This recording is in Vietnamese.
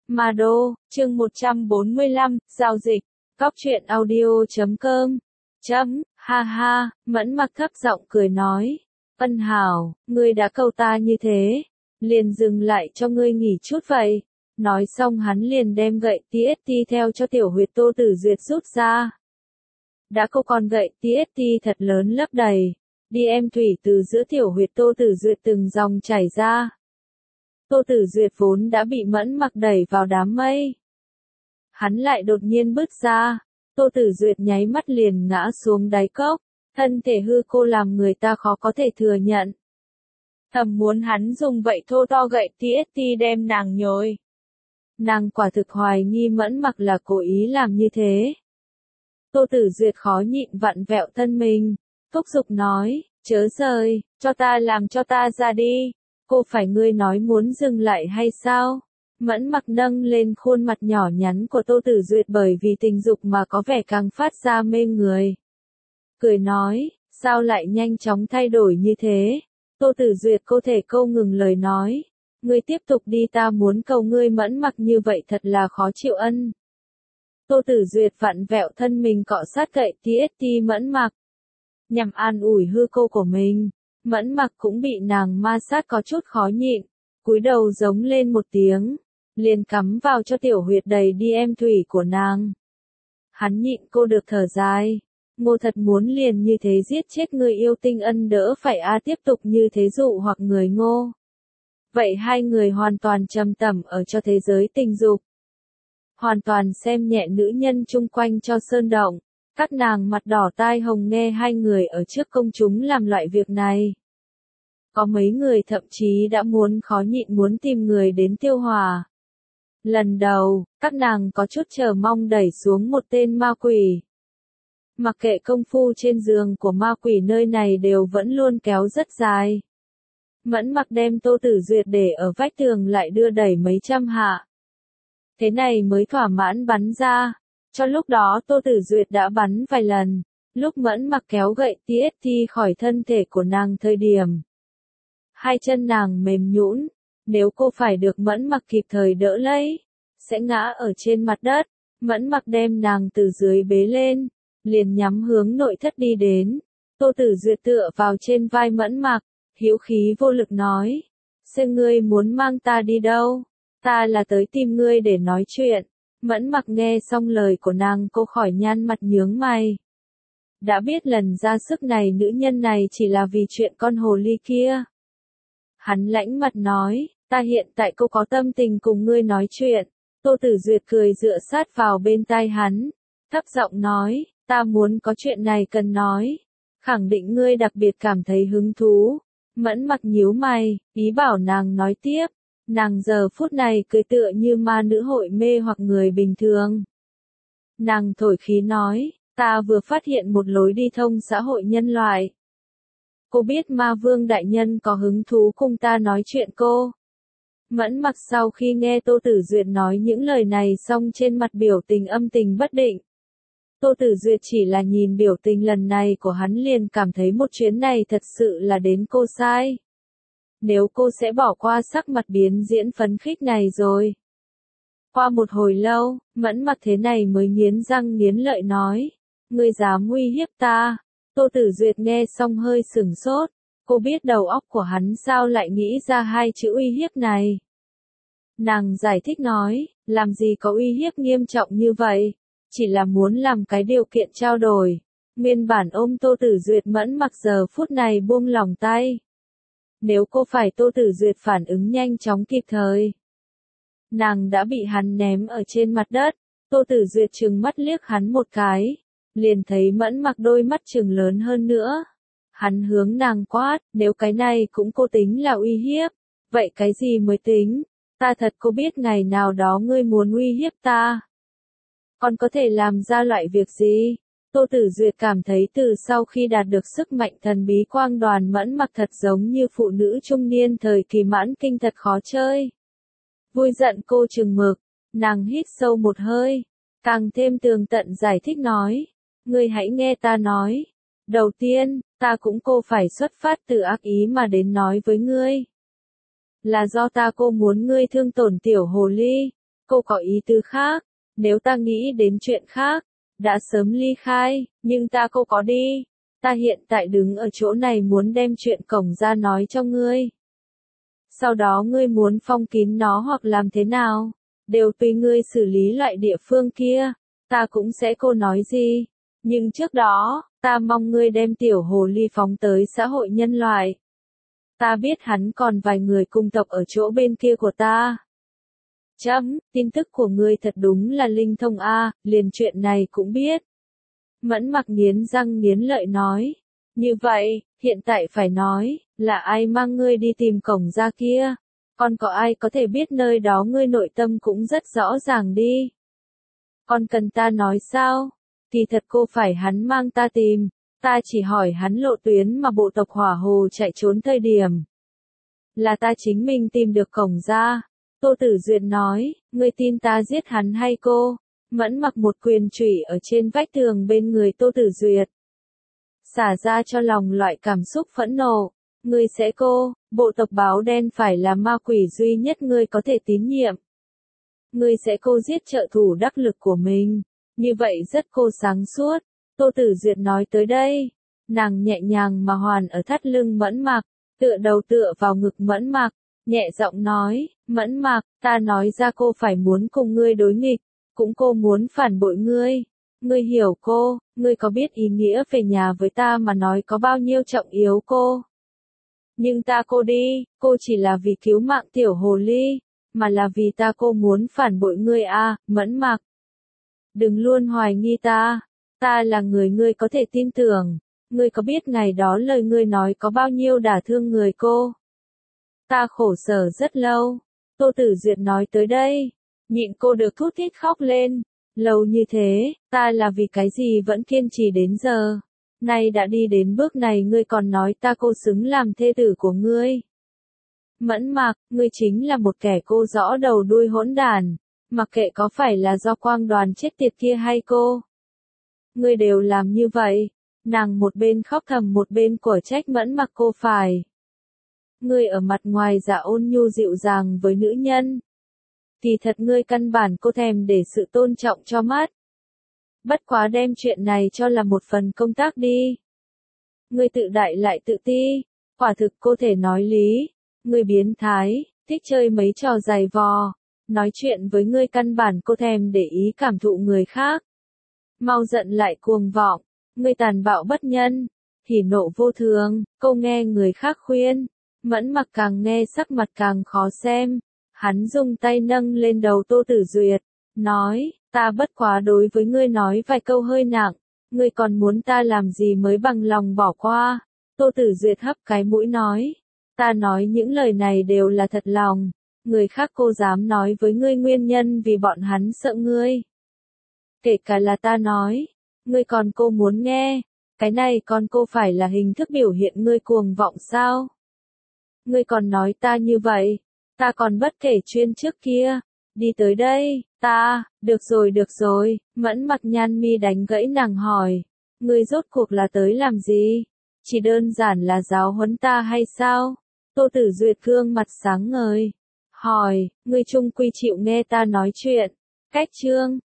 Ma Đô, chương 145, giao dịch, Cóc truyện audio.com. Ha ha, Mẫn Mặc thấp giọng cười nói. Ân Hảo, ngươi đã câu ta như thế, liền dừng lại cho ngươi nghỉ chút vậy. Nói xong hắn liền đem gậy TST theo cho Tiểu Huyệt Tô Tử Duyệt rút ra. Đã câu con gậy TST thật lớn lấp đầy, đi em thủy từ giữa Tiểu Huyệt Tô Tử Duyệt từng dòng chảy ra. Tô Tử Duyệt vốn đã bị Mẫn Mặc đẩy vào đám mây. Hắn lại đột nhiên bứt ra, Tô Tử Duyệt nháy mắt liền ngã xuống đáy cốc, thân thể hư cô làm người ta khó có thể thừa nhận. Thầm muốn hắn dùng vậy thô to gậy TST đem nàng nhồi. Nàng quả thực hoài nghi Mẫn Mặc là cố ý làm như thế. Tô Tử Duyệt khó nhịn vặn vẹo thân mình, thúc giục nói, chớ rời, cho ta ra đi. Cô phải ngươi nói muốn dừng lại hay sao? Mẫn Mặc nâng lên khuôn mặt nhỏ nhắn của Tô Tử Duyệt bởi vì tình dục mà có vẻ càng phát ra mê người. Cười nói, sao lại nhanh chóng thay đổi như thế? Tô Tử Duyệt cô thể câu ngừng lời nói. Ngươi tiếp tục đi, ta muốn cầu ngươi. Mẫn Mặc như vậy thật là khó chịu ân. Tô Tử Duyệt vặn vẹo thân mình cọ sát gậy TST Mẫn Mặc, nhằm an ủi hư cô của mình. Mẫn Mặc cũng bị nàng ma sát có chút khó nhịn, cúi đầu giống lên một tiếng, liền cắm vào cho Tiểu Huyệt đầy đi em thủy của nàng. Hắn nhịn cô được thở dài, Ngô thật muốn liền như thế giết chết người yêu tinh ân đỡ phải tiếp tục như thế dụ hoặc người Ngô. Vậy hai người hoàn toàn trầm tẩm ở cho thế giới tình dục, hoàn toàn xem nhẹ nữ nhân chung quanh cho sơn động. Các nàng mặt đỏ tai hồng nghe hai người ở trước công chúng làm loại việc này. Có mấy người thậm chí đã muốn khó nhịn muốn tìm người đến tiêu hòa. Lần đầu, các nàng có chút chờ mong đẩy xuống một tên ma quỷ. Mặc kệ công phu trên giường của ma quỷ nơi này đều vẫn luôn kéo rất dài. Mẫn Mặc đem Tô Tử Duyệt để ở vách tường lại đưa đẩy mấy trăm hạ. Thế này mới thỏa mãn bắn ra. Cho lúc đó Tô Tử Duyệt đã bắn vài lần, lúc Mẫn Mặc kéo gậy TST khỏi thân thể của nàng thời điểm. Hai chân nàng mềm nhũn, nếu cô phải được Mẫn Mặc kịp thời đỡ lấy, sẽ ngã ở trên mặt đất. Mẫn Mặc đem nàng từ dưới bế lên, liền nhắm hướng nội thất đi đến. Tô Tử Duyệt tựa vào trên vai Mẫn Mặc, hữu khí vô lực nói, xem ngươi muốn mang ta đi đâu, ta là tới tìm ngươi để nói chuyện. Mẫn Mặc nghe xong lời của nàng cô khỏi nhăn mặt nhướng mày. Đã biết lần ra sức này nữ nhân này chỉ là vì chuyện con hồ ly kia. Hắn lãnh mặt nói, ta hiện tại cô có tâm tình cùng ngươi nói chuyện. Tô Tử Duyệt cười dựa sát vào bên tai hắn, thấp giọng nói, ta muốn có chuyện này cần nói. Khẳng định ngươi đặc biệt cảm thấy hứng thú. Mẫn Mặc nhíu mày, ý bảo nàng nói tiếp. Nàng giờ phút này cười tựa như ma nữ hội mê hoặc người bình thường. Nàng thổi khí nói, ta vừa phát hiện một lối đi thông xã hội nhân loại. Cô biết Ma Vương đại nhân có hứng thú cùng ta nói chuyện cô. Mẫn Mặc sau khi nghe Tô Tử Duyệt nói những lời này xong trên mặt biểu tình âm tình bất định. Tô Tử Duyệt chỉ là nhìn biểu tình lần này của hắn liền cảm thấy một chuyến này thật sự là đến cô sai. Nếu cô sẽ bỏ qua sắc mặt biến diễn phấn khích này rồi. Qua một hồi lâu, Mẫn Mặc thế này mới nghiến răng nghiến lợi nói. Ngươi dám uy hiếp ta. Tô Tử Duyệt nghe xong hơi sửng sốt. Cô biết đầu óc của hắn sao lại nghĩ ra hai chữ uy hiếp này. Nàng giải thích nói, làm gì có uy hiếp nghiêm trọng như vậy. Chỉ là muốn làm cái điều kiện trao đổi. Nguyên bản ôm Tô Tử Duyệt Mẫn Mặc giờ phút này buông lòng tay. Nếu cô phải Tô Tử Duyệt phản ứng nhanh chóng kịp thời. Nàng đã bị hắn ném ở trên mặt đất. Tô Tử Duyệt trừng mắt liếc hắn một cái. Liền thấy Mẫn Mặc đôi mắt trừng lớn hơn nữa. Hắn hướng nàng quát, nếu cái này cũng cô tính là uy hiếp. Vậy cái gì mới tính? Ta thật cô biết ngày nào đó ngươi muốn uy hiếp ta. Còn có thể làm ra loại việc gì? Tô Tử Duyệt cảm thấy từ sau khi đạt được sức mạnh thần bí quang đoàn Mẫn Mặc thật giống như phụ nữ trung niên thời kỳ mãn kinh thật khó chơi. Vui giận cô chừng mực, nàng hít sâu một hơi, càng thêm tường tận giải thích nói. Ngươi hãy nghe ta nói. Đầu tiên, ta cũng cô phải xuất phát từ ác ý mà đến nói với ngươi. Là do ta cô muốn ngươi thương tổn tiểu hồ ly. cô có ý tứ khác, nếu ta nghĩ đến chuyện khác, đã sớm ly khai, nhưng cô có đi. Ta hiện tại đứng ở chỗ này muốn đem chuyện cổng ra nói cho ngươi. Sau đó ngươi muốn phong kín nó hoặc làm thế nào, đều tùy ngươi xử lý loại địa phương kia, ta cũng sẽ cô nói gì. Nhưng trước đó, ta mong ngươi đem tiểu hồ ly phóng tới xã hội nhân loại. Ta biết hắn còn vài người cùng tộc ở chỗ bên kia của ta. Tin tức của ngươi thật đúng là linh thông a, liền chuyện này cũng biết. Mẫn Mặc nghiến răng nghiến lợi nói. Như vậy, hiện tại phải nói, là ai mang ngươi đi tìm cổng ra kia? Còn có ai có thể biết nơi đó ngươi nội tâm cũng rất rõ ràng đi. Còn cần ta nói sao? Thì thật cô phải hắn mang ta tìm, ta chỉ hỏi hắn lộ tuyến mà bộ tộc Hỏa Hồ chạy trốn thời điểm. Là ta chính mình tìm được cổng ra. Tô Tử Duyệt nói, ngươi tin ta giết hắn hay cô? Mẫn Mặc một quyền chủy ở trên vách tường bên người Tô Tử Duyệt. Xả ra cho lòng loại cảm xúc phẫn nộ. Ngươi sẽ cô, bộ tộc báo đen phải là ma quỷ duy nhất ngươi có thể tín nhiệm. Ngươi sẽ cô giết trợ thủ đắc lực của mình. Như vậy rất cô sáng suốt. Tô Tử Duyệt nói tới đây. Nàng nhẹ nhàng mà hoàn ở thắt lưng Mẫn Mặc, tựa đầu tựa vào ngực Mẫn Mặc, nhẹ giọng nói, Mẫn Mặc, ta nói ra cô phải muốn cùng ngươi đối nghịch, cũng cô muốn phản bội ngươi. Ngươi hiểu cô, ngươi có biết ý nghĩa về nhà với ta mà nói có bao nhiêu trọng yếu cô. Nhưng ta cô đi, cô chỉ là vì cứu mạng tiểu hồ ly, mà là vì ta cô muốn phản bội ngươi à, Mẫn Mặc. Đừng luôn hoài nghi ta là người ngươi có thể tin tưởng, ngươi có biết ngày đó lời ngươi nói có bao nhiêu đả thương người cô. Ta khổ sở rất lâu, Tô Tử Duyệt nói tới đây, nhịn cô được thút thít khóc lên, lâu như thế, ta là vì cái gì vẫn kiên trì đến giờ. Nay đã đi đến bước này ngươi còn nói ta cô xứng làm thê tử của ngươi. Mẫn Mặc, ngươi chính là một kẻ cô rõ đầu đuôi hỗn đản, mặc kệ có phải là do Quang Đoàn chết tiệt kia hay cô. Ngươi đều làm như vậy. Nàng một bên khóc thầm một bên của trách Mẫn Mặc cô phải. Ngươi ở mặt ngoài giả ôn nhu dịu dàng với nữ nhân. Thì thật ngươi căn bản cô thèm để sự tôn trọng cho mắt. Bất quá đem chuyện này cho là một phần công tác đi. Ngươi tự đại lại tự ti, quả thực cô thể nói lý. Ngươi biến thái, thích chơi mấy trò giày vò. Nói chuyện với ngươi căn bản cô thèm để ý cảm thụ người khác. Mau giận lại cuồng vọng, ngươi tàn bạo bất nhân, hỉ nộ vô thường, cô nghe người khác khuyên. Mẫn Mặc càng nghe sắc mặt càng khó xem. Hắn dùng tay nâng lên đầu Tô Tử Duyệt, nói, ta bất quá đối với ngươi nói vài câu hơi nặng, ngươi còn muốn ta làm gì mới bằng lòng bỏ qua. Tô Tử Duyệt hấp cái mũi nói, ta nói những lời này đều là thật lòng, người khác cô dám nói với ngươi nguyên nhân vì bọn hắn sợ ngươi. Kể cả là ta nói, ngươi còn cô muốn nghe, cái này còn cô phải là hình thức biểu hiện ngươi cuồng vọng sao? Ngươi còn nói ta như vậy, ta còn bất kể chuyên trước kia, đi tới đây, được rồi, Mẫn Mặc nhăn mi đánh gãy nàng hỏi, ngươi rốt cuộc là tới làm gì? Chỉ đơn giản là giáo huấn ta hay sao? Tô Tử Duyệt gương mặt sáng ngời, hỏi, ngươi chung quy chịu nghe ta nói chuyện, cách chương.